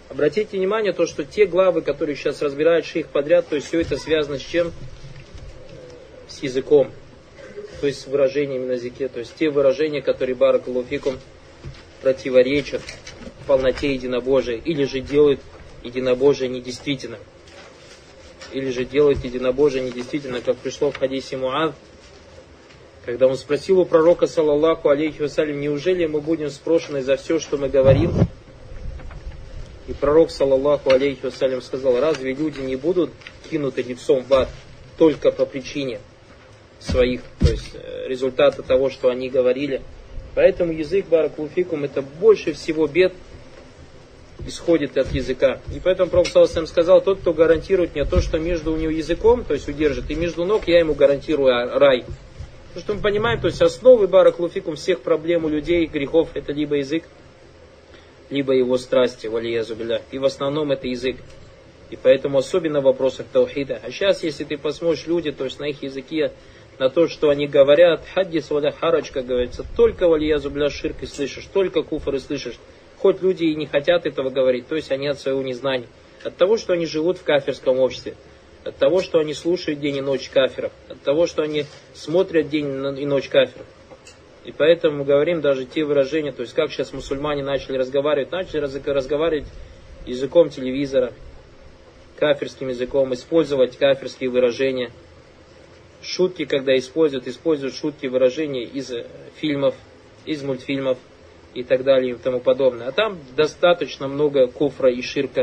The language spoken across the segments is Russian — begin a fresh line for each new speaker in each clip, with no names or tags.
Обратите внимание, то, что те главы, которые сейчас разбирают шейх подряд, то есть все это связано с чем? С языком. То есть с выражениями на языке. То есть те выражения, которые баракаллаху фикум противоречат полноте единобожия. Или же делают единобожие недействительным. Или же делают единобожие недействительно, как пришло в хадисе Муад, когда он спросил у пророка, саллаллаху алейхи вассалям, неужели мы будем спрошены за все, что мы говорим? И пророк, саллаллаху алейхи вассалям, сказал, разве люди не будут кинуты лицом в ад только по причине своих, то есть результата того, что они говорили? Поэтому язык, баракаллаху фикум, это больше всего бед исходит от языка. И поэтому пророк, саллаллаху алейхи вассалям, сказал, тот, кто гарантирует мне то, что между у него языком, то есть удержит, и между ног, я ему гарантирую рай. Потому что мы понимаем, то есть основы баракаллаху фикум всех проблем у людей, грехов, это либо язык, либо его страсти, валиязу билля. И в основном это язык. И поэтому особенно в вопросах таухида. А сейчас, если ты посмотришь люди, то есть на их языке, на то, что они говорят, хаддис валя харадж, как говорится, только валиязу билля ширк и слышишь, только куфр и слышишь. Хоть люди и не хотят этого говорить, то есть они от своего незнания. От того, что они живут в кафирском обществе. От того, что они слушают день и ночь кафиров. От того, что они смотрят день и ночь кафиров. И поэтому мы говорим даже те выражения, то есть как сейчас мусульмане начали разговаривать языком телевизора, кафирским языком, использовать кафирские выражения. Шутки, когда используют шутки, выражения из фильмов, из мультфильмов и так далее и тому подобное. А там достаточно много куфра и ширка.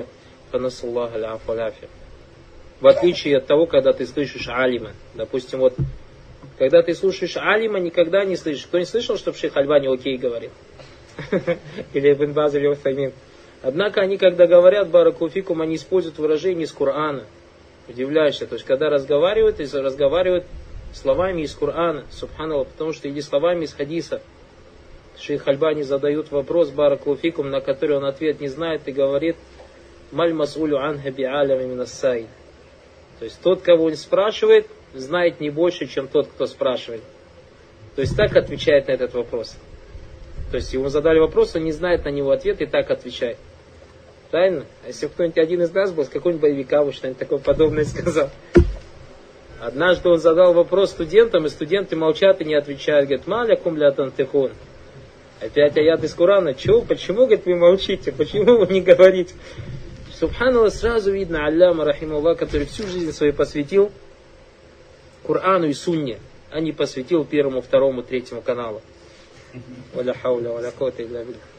В отличие от того, когда ты слышишь алима. Допустим, вот, когда ты слушаешь алима, никогда не слышишь. Кто не слышал, чтобы шейх Альбани окей говорил? Или Ибн Баз, или Уфаймин. Однако они, когда говорят баракаллаху фикум, они используют выражения из Корана. Удивляешься. То есть, когда разговаривают словами из Корана, субханаллах, потому что или словами из хадиса. Шейх Альбани задают вопрос баракаллаху фикум, на который он ответ не знает и говорит: «Маль мас'улю анха би'алями минас-сайд». То есть тот, кого он спрашивает, знает не больше, чем тот, кто спрашивает. То есть так отвечает на этот вопрос. То есть ему задали вопрос, он не знает на него ответ и так отвечает. Правильно? А если кто-нибудь один из нас был, с какой-нибудь боевика что-нибудь такое подобное сказал. Однажды он задал вопрос студентам, и студенты молчат и не отвечают. Говорят: «Малякум ля тантихун». Опять аят из Корана. Чего? Почему, говорит, вы молчите? Почему вы не говорите? Субханаллах, сразу видно Алляма, рахималлах, который всю жизнь свою посвятил Корану и Сунне, а не посвятил первому, второму, третьему каналу. Валя хауля, валя квата илля билля.